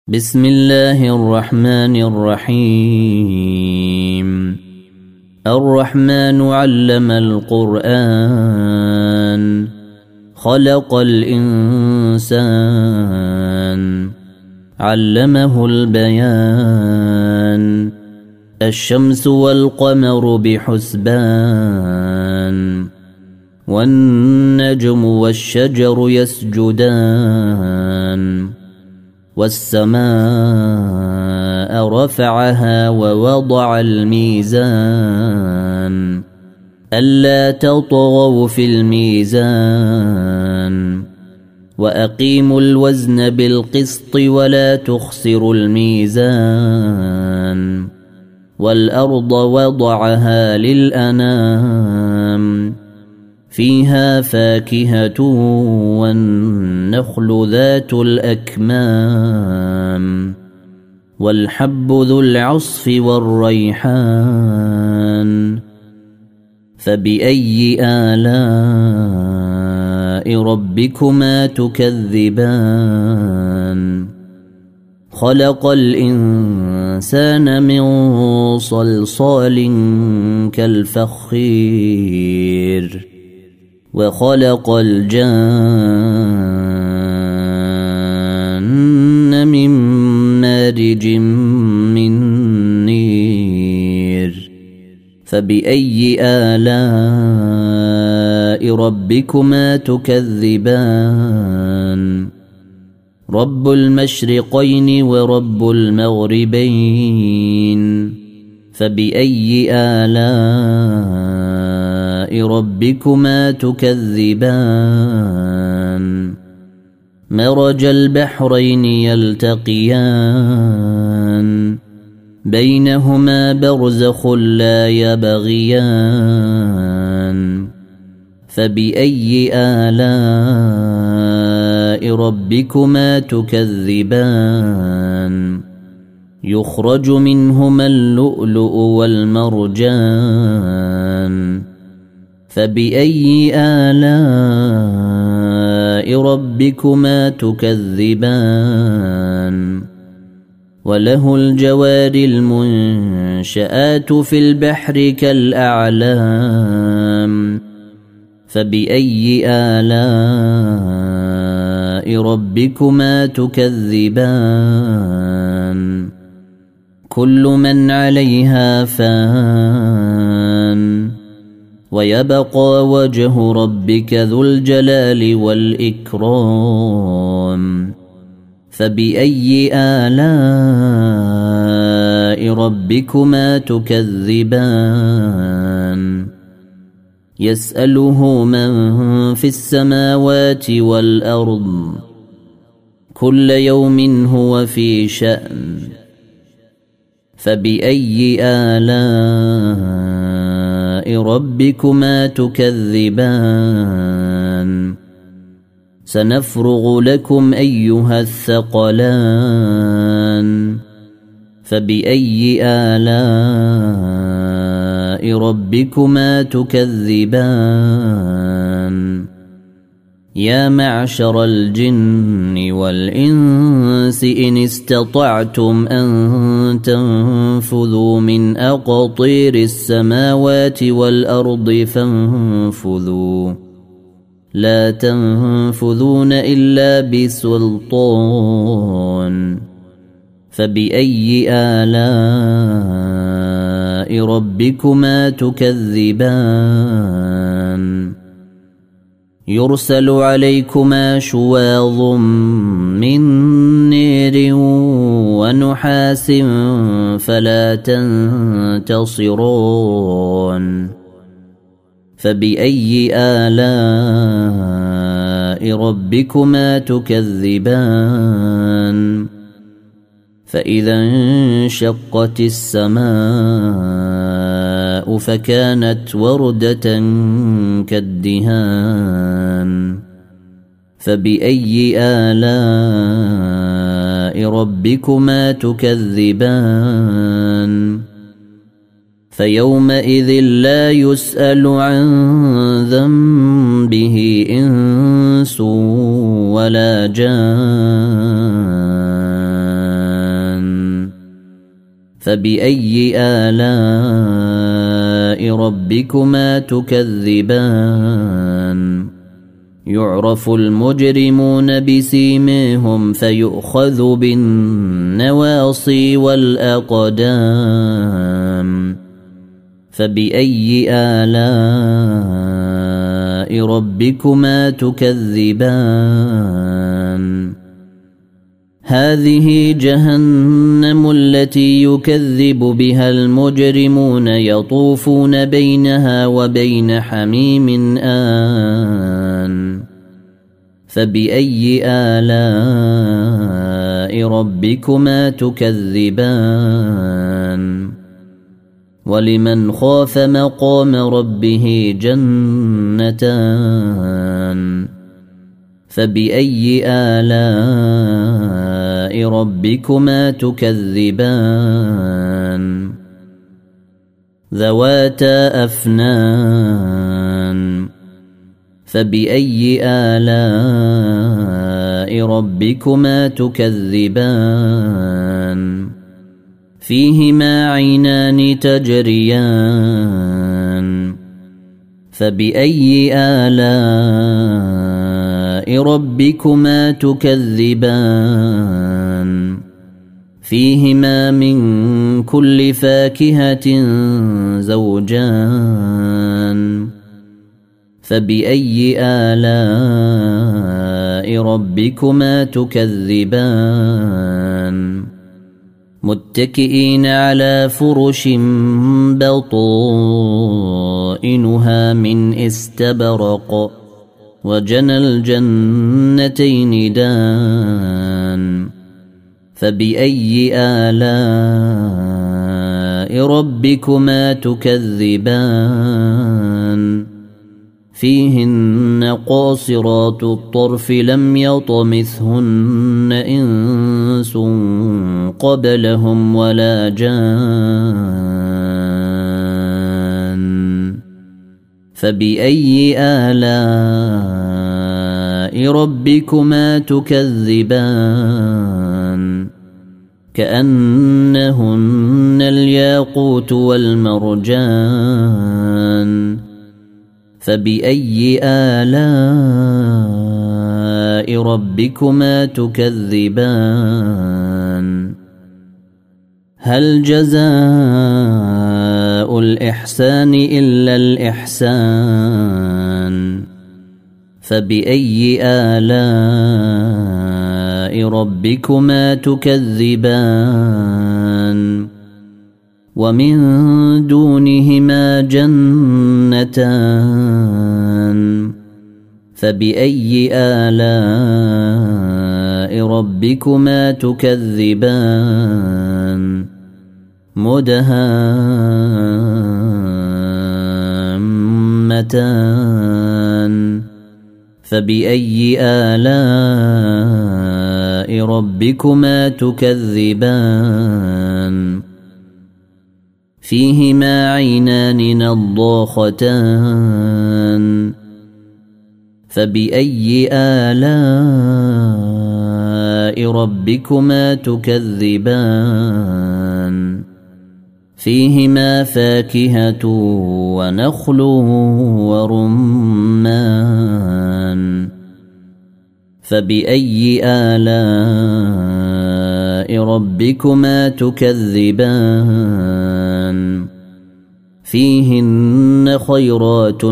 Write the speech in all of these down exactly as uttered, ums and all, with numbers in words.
بسم الله الرحمن الرحيم. الرحمن علم القرآن خلق الإنسان علمه البيان الشمس والقمر بحسبان والنجم والشجر يسجدان والسماء رفعها ووضع الميزان ألا تطغوا في الميزان وأقيموا الوزن بالقسط ولا تخسروا الميزان والأرض وضعها للأنام فيها فاكهة والنخل ذات الأكمام والحب ذو العصف والريحان فبأي آلاء ربكما تكذبان خلق الإنسان من صلصال كالفخير وخلق الجان من مارج من نير فبأي آلاء ربكما تكذبان رب المشرقين ورب المغربين فبأي آلاء ربكما تكذبان مرج البحرين يلتقيان بينهما برزخ لا يبغيان فبأي آلاء ربكما تكذبان يخرج منهما اللؤلؤ والمرجان فبأي آلاء ربكما تكذبان وله الجوار المنشآت في البحر كالأعلام فبأي آلاء ربكما تكذبان كل من عليها فان ويبقى وجه ربك ذو الجلال والإكرام فبأي آلاء ربكما تكذبان يسأله من في السماوات والأرض كل يوم هو في شأن فبأي آلاء ربكما تكذبان سنفرغ لكم أيها الثقلان فبأي آلاء ربكما تكذبان يا معشر الجن والإنس إن استطعتم أن تنفذوا من أقاطير السماوات والأرض فانفذوا لا تنفذون إلا بسلطان فبأي آلاء ربكما تكذبان يرسل عليكما شواظ من نير ونحاس فلا تنتصرون فبأي آلاء ربكما تكذبان فإذا انشقت السماء فكانت وردة كالدهان فبأي آلاء ربكما تكذبان فيومئذ لا يسأل عن ذنبه إنس ولا جان فبأي آلاء ربكما تكذبان يعرف المجرمون بسيماهم فيؤخذ بالنواصي والأقدام فبأي آلاء ربكما تكذبان هذه جهنم التي يكذب بها المجرمون يطوفون بينها وبين حميم آن فبأي آلاء ربكما تكذبان ولمن خاف مقام ربه جنتان فبأي آلاء ربكما تكذبان ذواتا أفنان فبأي آلاء ربكما تكذبان فيهما عينان تجريان فبأي آلاء ربكما تكذبان فيهما من كل فاكهة زوجان فبأي آلاء ربكما تكذبان متكئين على فرش بطائنها من استبرق وجنى الجنتين دان فبأي آلاء ربكما تكذبان فيهن قاصرات الطرف لم يطمثهن إنس قبلهم ولا جان فبأي آلاء ربكما تكذبان كأنهن الياقوت والمرجان فبأي آلاء ربكما تكذبان هل جزاء الإحسان إلا الإحسان فبأي آلاء ربكما تكذبان ومن دونهما جنتان فبأي آلاء ربكما تكذبان مدهامتان فبأي آلاء ربكما تكذبان فيهما عينان نضاختان فبأي آلاء ربكما تكذبان فيهما فاكهة ونخل ورمان فبأي آلاء ربكما تكذبان فيهن خيرات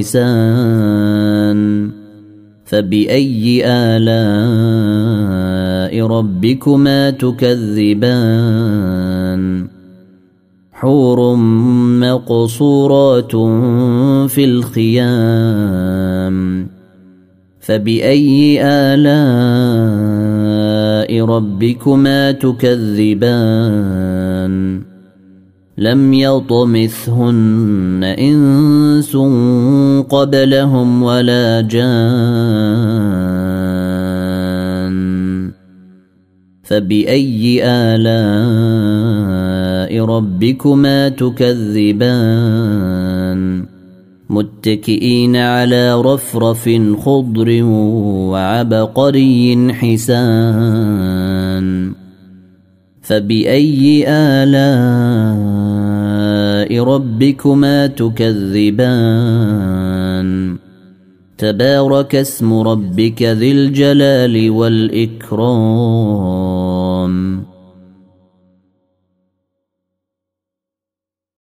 حسان فبأي آلاء ربكما تكذبان حور مقصورات في الخيام فبأي آلاء ربكما تكذبان لم يطمثهن إنس قبلهم ولا جان فبأي آلاء ربكما تكذبان متكئين على رفرف خضر وعبقري حسان فبأي آلاء ربكما تكذبان تبارك اسم ربك ذي الجلال والإكرام